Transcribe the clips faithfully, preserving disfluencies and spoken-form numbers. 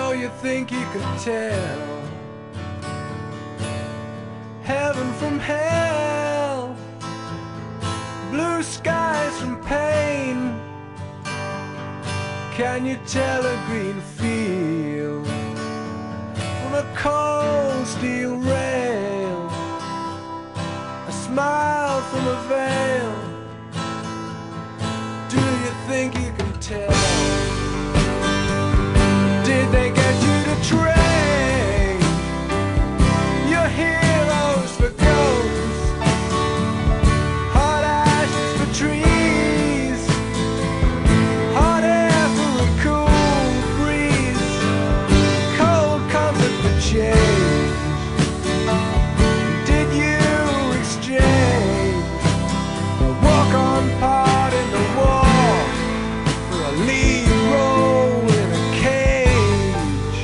know you think you can tell heaven from hell, blue skies from pain. Can you tell a green field from a cold steel rail, a smile from a veil? Do you think you can tell? Did they get you to trade your heroes for ghosts, hot ashes for trees, hot air for a cool breeze, cold comfort for change? Did you exchange a walk-on part in the war for a lead role in a cage?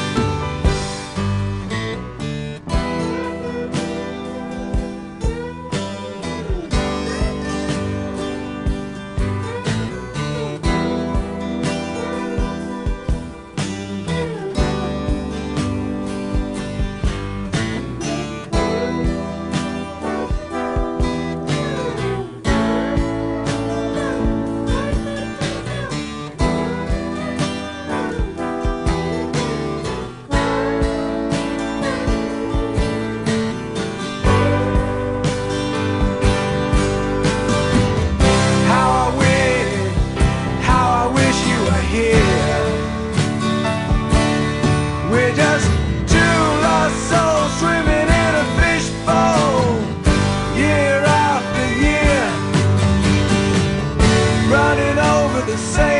We're just two lost souls swimming in a fishbowl, year after year, running over the same